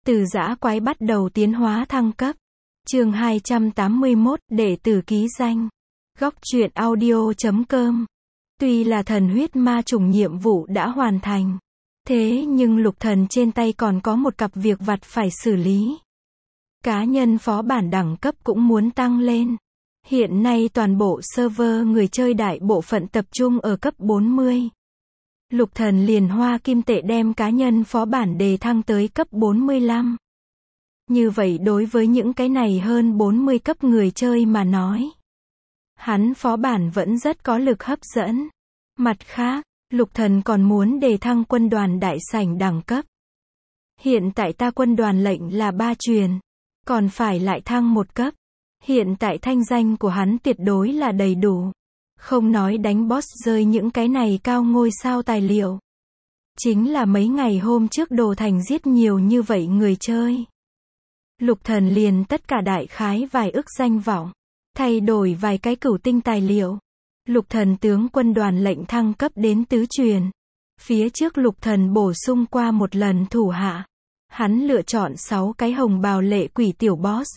Từ dã quái bắt đầu tiến hóa thăng cấp. Chương 281, đệ tử ký danh. Góc truyện audio.com. Tuy là thần huyết ma chủng nhiệm vụ đã hoàn thành, thế nhưng Lục Thần trên tay còn có một cặp việc vặt phải xử lý. Cá nhân phó bản đẳng cấp cũng muốn tăng lên. Hiện nay toàn bộ server người chơi đại bộ phận tập trung ở cấp 40. Lục Thần liền hoa kim tệ đem cá nhân phó bản đề thăng tới cấp 45. Như vậy đối với những cái này hơn 40 cấp người chơi mà nói, hắn phó bản vẫn rất có lực hấp dẫn. Mặt khác, Lục Thần còn muốn đề thăng quân đoàn đại sảnh đẳng cấp. Hiện tại ta quân đoàn lệnh là 3 truyền, còn phải lại thăng một cấp. Hiện tại thanh danh của hắn tuyệt đối là đầy đủ. Không nói đánh boss rơi những cái này cao ngôi sao tài liệu. Chính là mấy ngày hôm trước Đồ Thành giết nhiều như vậy người chơi. Lục Thần liền tất cả đại khái vài ức danh vọng, thay đổi vài cái cửu tinh tài liệu. Lục Thần tướng quân đoàn lệnh thăng cấp đến tứ truyền. Phía trước Lục Thần bổ sung qua một lần thủ hạ. Hắn lựa chọn 6 cái hồng bào lệ quỷ tiểu boss,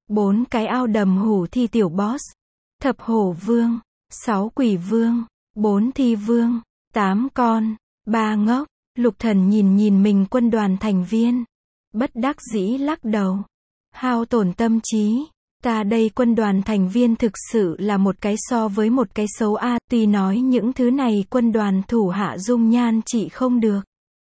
4 cái ao đầm hủ thi tiểu boss, thập hổ vương, 6 quỷ vương, 4 thi vương, 8 con, 3 ngốc. Lục Thần nhìn mình quân đoàn thành viên, bất đắc dĩ lắc đầu. Hao tổn tâm trí. Ta đây quân đoàn thành viên thực sự là một cái so với một cái xấu a. Tuy nói những thứ này quân đoàn thủ hạ dung nhan chỉ không được,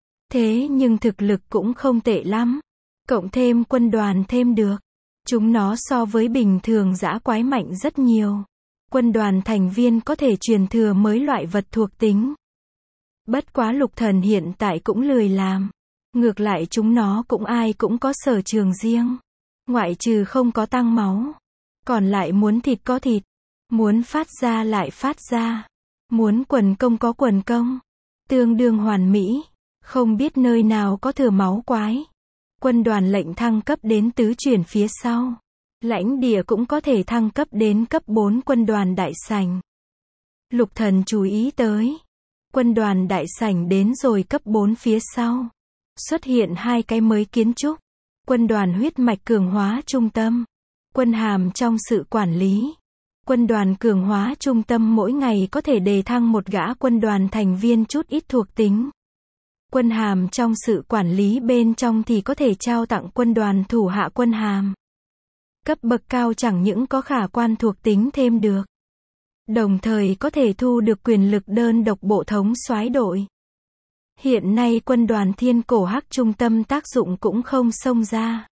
thế nhưng thực lực cũng không tệ lắm. Cộng thêm quân đoàn thêm được, chúng nó so với bình thường dã quái mạnh rất nhiều. Quân đoàn thành viên có thể truyền thừa mới loại vật thuộc tính. Bất quá Lục Thần hiện tại cũng lười làm. Ngược lại chúng nó cũng ai cũng có sở trường riêng. Ngoại trừ không có tăng máu, còn lại muốn thịt có thịt, muốn phát ra lại phát ra, muốn quần công có quần công, tương đương hoàn mỹ. Không biết nơi nào có thừa máu quái. Quân đoàn lệnh thăng cấp đến tứ truyền phía sau. Lãnh địa cũng có thể thăng cấp đến cấp 4 quân đoàn đại sảnh. Lục Thần chú ý tới. Quân đoàn đại sảnh đến rồi cấp 4 phía sau. Xuất hiện 2 cái mới kiến trúc. Quân đoàn huyết mạch cường hóa trung tâm. Quân hàm trong sự quản lý. Quân đoàn cường hóa trung tâm mỗi ngày có thể đề thăng một gã quân đoàn thành viên chút ít thuộc tính. Quân hàm trong sự quản lý bên trong thì có thể trao tặng quân đoàn thủ hạ quân hàm. Cấp bậc cao chẳng những có khả quan thuộc tính thêm được, đồng thời có thể thu được quyền lực đơn độc bộ thống soái đội. Hiện nay quân đoàn thiên cổ hắc trung tâm tác dụng cũng không xông ra.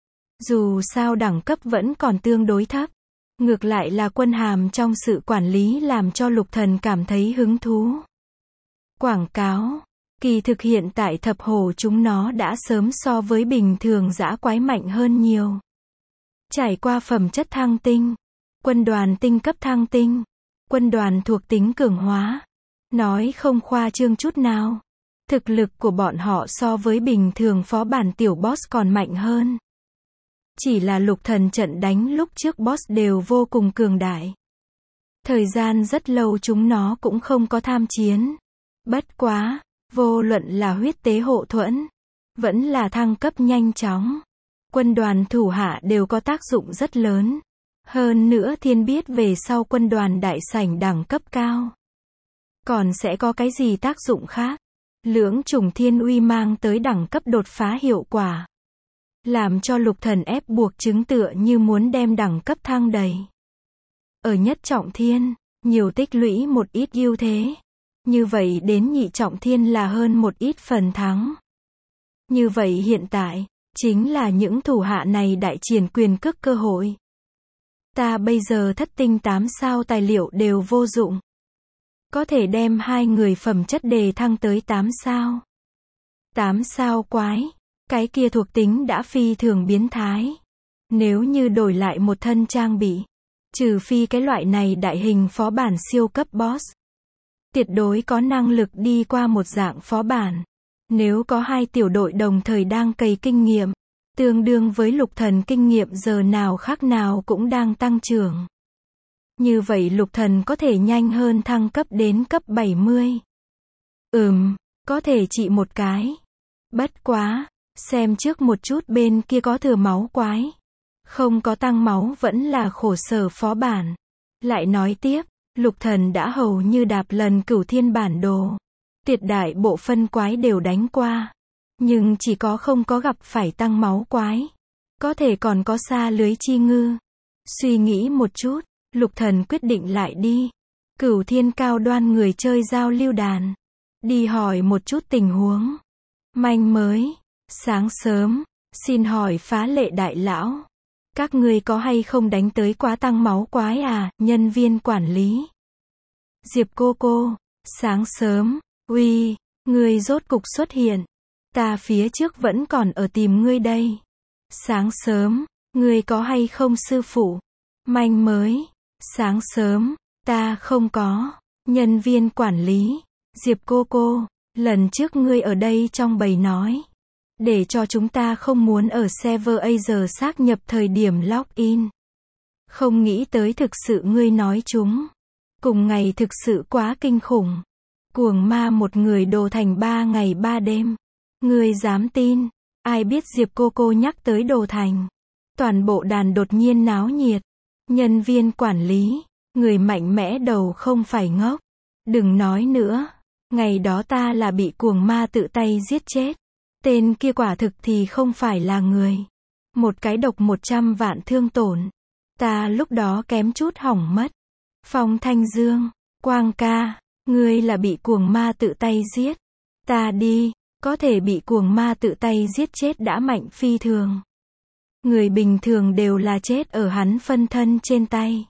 Dù sao đẳng cấp vẫn còn tương đối thấp. Ngược lại là quân hàm trong sự quản lý làm cho Lục Thần cảm thấy hứng thú. Quảng cáo. Kỳ thực hiện tại thập hổ chúng nó đã sớm so với bình thường dã quái mạnh hơn nhiều. Trải qua phẩm chất thăng tinh, quân đoàn tinh cấp thăng tinh, quân đoàn thuộc tính cường hóa. Nói không khoa trương chút nào. Thực lực của bọn họ so với bình thường phó bản tiểu boss còn mạnh hơn. Chỉ là Lục Thần trận đánh lúc trước boss đều vô cùng cường đại. Thời gian rất lâu chúng nó cũng không có tham chiến. Bất quá, vô luận là huyết tế hộ thuẫn, vẫn là thăng cấp nhanh chóng, quân đoàn thủ hạ đều có tác dụng rất lớn. Hơn nữa thiên biết về sau quân đoàn đại sảnh đẳng cấp cao, còn sẽ có cái gì tác dụng khác. Lưỡng chủng thiên uy mang tới đẳng cấp đột phá hiệu quả, làm cho Lục Thần ép buộc chứng tựa như muốn đem đẳng cấp thăng đầy. Ở nhất trọng thiên, nhiều tích lũy một ít ưu thế. Như vậy đến nhị trọng thiên là hơn một ít phần thắng. Như vậy hiện tại, chính là những thủ hạ này đại triển quyền cước cơ hội. Ta bây giờ thất tinh 8 sao tài liệu đều vô dụng. Có thể đem 2 người phẩm chất đề thăng tới 8 sao. 8 sao quái. Cái kia thuộc tính đã phi thường biến thái. Nếu như đổi lại một thân trang bị, trừ phi cái loại này đại hình phó bản siêu cấp boss, tuyệt đối có năng lực đi qua một dạng phó bản. Nếu có 2 tiểu đội đồng thời đang cày kinh nghiệm, tương đương với Lục Thần kinh nghiệm giờ nào khác nào cũng đang tăng trưởng. Như vậy Lục Thần có thể nhanh hơn thăng cấp đến cấp 70. Có thể trị một cái. Bất quá, Xem trước một chút bên kia có thừa máu quái. Không có tăng máu vẫn là khổ sở phó bản. Lại nói tiếp, Lục Thần đã hầu như đạp lần Cửu Thiên bản đồ. Tuyệt đại bộ phân quái đều đánh qua. Nhưng chỉ có không có gặp phải tăng máu quái. Có thể còn có xa lưới chi ngư. Suy nghĩ một chút, Lục Thần quyết định lại đi. Cửu Thiên cao đoan người chơi giao lưu đàn. Đi hỏi một chút tình huống. Manh mới. Sáng sớm, xin hỏi phá lệ đại lão. Các ngươi có hay không đánh tới quá tăng máu quái à, nhân viên quản lý. Diệp cô, sáng sớm, uy, ngươi rốt cục xuất hiện. Ta phía trước vẫn còn ở tìm ngươi đây. Sáng sớm, ngươi có hay không sư phụ? Manh mới, sáng sớm, ta không có. Nhân viên quản lý, Diệp cô, lần trước ngươi ở đây trong bầy nói. Để cho chúng ta không muốn ở server Asia xác nhập thời điểm login. Không nghĩ tới thực sự ngươi nói chúng. Cùng ngày thực sự quá kinh khủng. Cuồng ma một người đồ thành 3 ngày 3 đêm. Ngươi dám tin? Ai biết Diệp cô nhắc tới đồ thành. Toàn bộ đàn đột nhiên náo nhiệt. Nhân viên quản lý, người mạnh mẽ đầu không phải ngốc. Đừng nói nữa. Ngày đó ta là bị cuồng ma tự tay giết chết. Tên kia quả thực thì không phải là người. Một cái độc 100 vạn thương tổn. Ta lúc đó kém chút hỏng mất. Phong Thanh Dương, Quang ca, ngươi là bị cuồng ma tự tay giết. Ta đi, có thể bị cuồng ma tự tay giết chết đã mạnh phi thường. Người bình thường đều là chết ở hắn phân thân trên tay.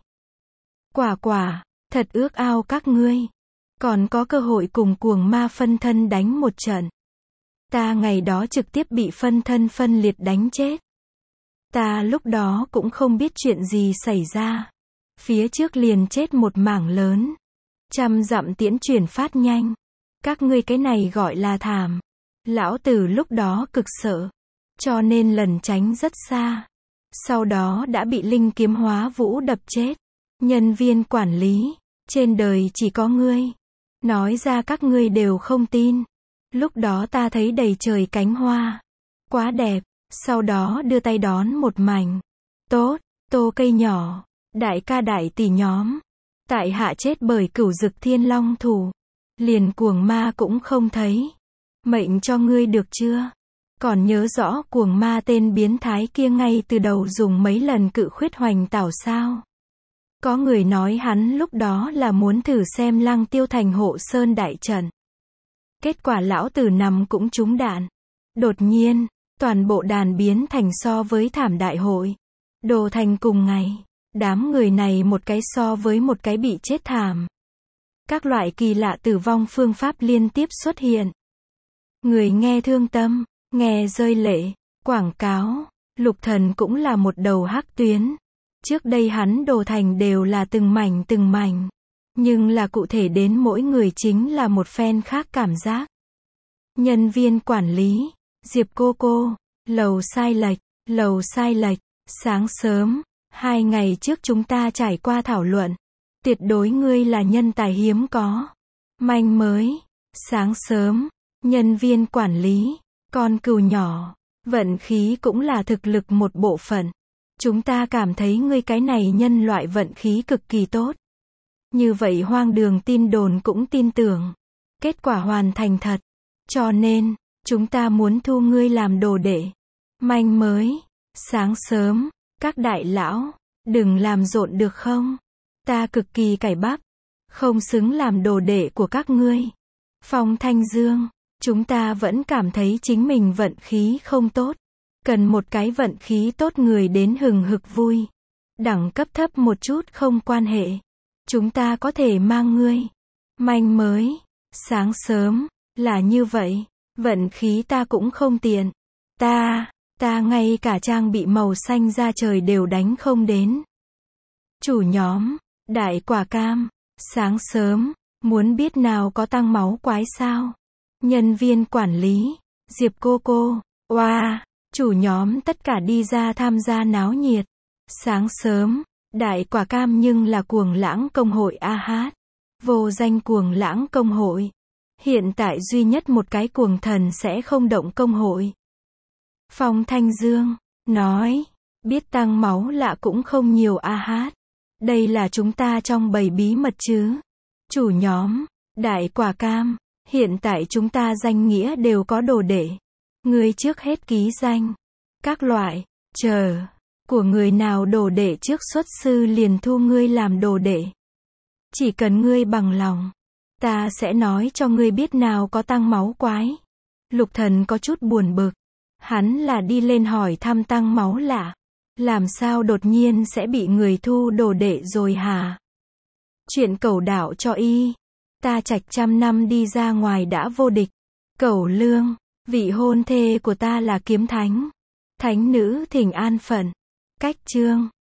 Quả, thật ước ao các ngươi. Còn có cơ hội cùng cuồng ma phân thân đánh một trận. Ta ngày đó trực tiếp bị phân thân phân liệt đánh chết. Ta lúc đó cũng không biết chuyện gì xảy ra. Phía trước liền chết một mảng lớn. 100 dặm tiễn chuyển phát nhanh. Các ngươi cái này gọi là thảm. Lão tử lúc đó cực sợ. Cho nên lần tránh rất xa. Sau đó đã bị linh kiếm hóa vũ đập chết. Nhân viên quản lý. Trên đời chỉ có ngươi. Nói ra các ngươi đều không tin. Lúc đó ta thấy đầy trời cánh hoa. Quá đẹp. Sau đó đưa tay đón một mảnh. Tốt, tô cây nhỏ. Đại ca đại tỷ nhóm. Tại hạ chết bởi Cửu Dực Thiên Long thủ. Liền cuồng ma cũng không thấy. Mệnh cho ngươi được chưa? Còn nhớ rõ cuồng ma tên biến thái kia ngay từ đầu dùng mấy lần cự khuyết hoành tảo sao? Có người nói hắn lúc đó là muốn thử xem Lăng Tiêu thành hộ sơn đại trận. Kết quả lão tử nằm cũng trúng đạn. Đột nhiên, toàn bộ đàn biến thành so với thảm đại hội. Đồ thành cùng ngày. Đám người này một cái so với một cái bị chết thảm. Các loại kỳ lạ tử vong phương pháp liên tiếp xuất hiện. Người nghe thương tâm, nghe rơi lệ. Quảng cáo, Lục Thần cũng là một đầu hắc tuyến. Trước đây hắn đồ thành đều là từng mảnh. Nhưng là cụ thể đến mỗi người chính là một phen khác cảm giác. Nhân viên quản lý, Diệp cô, lầu sai lệch, sáng sớm, 2 ngày trước chúng ta trải qua thảo luận. Tuyệt đối ngươi là nhân tài hiếm có. Manh mới, sáng sớm, nhân viên quản lý, con cừu nhỏ, vận khí cũng là thực lực một bộ phận. Chúng ta cảm thấy ngươi cái này nhân loại vận khí cực kỳ tốt. Như vậy hoang đường tin đồn cũng tin tưởng. Kết quả hoàn thành thật. Cho nên, chúng ta muốn thu ngươi làm đồ đệ. Manh mới, sáng sớm, các đại lão, đừng làm rộn được không? Ta cực kỳ cải bắp, không xứng làm đồ đệ của các ngươi. Phong Thanh Dương, chúng ta vẫn cảm thấy chính mình vận khí không tốt. Cần một cái vận khí tốt người đến hừng hực vui. Đẳng cấp thấp một chút không quan hệ. Chúng ta có thể mang ngươi. Manh mới, sáng sớm, là như vậy. Vận khí ta cũng không tiện. Ta ngay cả trang bị màu xanh da trời đều đánh không đến. Chủ nhóm, đại quả cam, sáng sớm, muốn biết nào có tăng máu quái sao? Nhân viên quản lý, Diệp cô, oa, chủ nhóm tất cả đi ra tham gia náo nhiệt. Sáng sớm, đại quả cam nhưng là cuồng lãng công hội AH. Vô danh cuồng lãng công hội. Hiện tại duy nhất một cái cuồng thần sẽ không động công hội. Phong Thanh Dương nói, biết tăng máu lạ cũng không nhiều a hát. Đây là chúng ta trong bầy bí mật chứ. Chủ nhóm, Đại Quả Cam, hiện tại chúng ta danh nghĩa đều có đồ đệ. Ngươi trước hết ký danh. Các loại, chờ, của người nào đồ đệ trước xuất sư liền thu ngươi làm đồ đệ. Chỉ cần ngươi bằng lòng, ta sẽ nói cho ngươi biết nào có tăng máu quái. Lục Thần có chút buồn bực. Hắn là đi lên hỏi thăm tăng máu lạ. Làm sao đột nhiên sẽ bị người thu đồ đệ rồi hả? Chuyện Cẩu đạo cho y. Ta Trạch trăm năm đi ra ngoài đã vô địch. Cẩu Lương, vị hôn thê của ta là kiếm thánh. Thánh nữ thỉnh an phận. Cách chương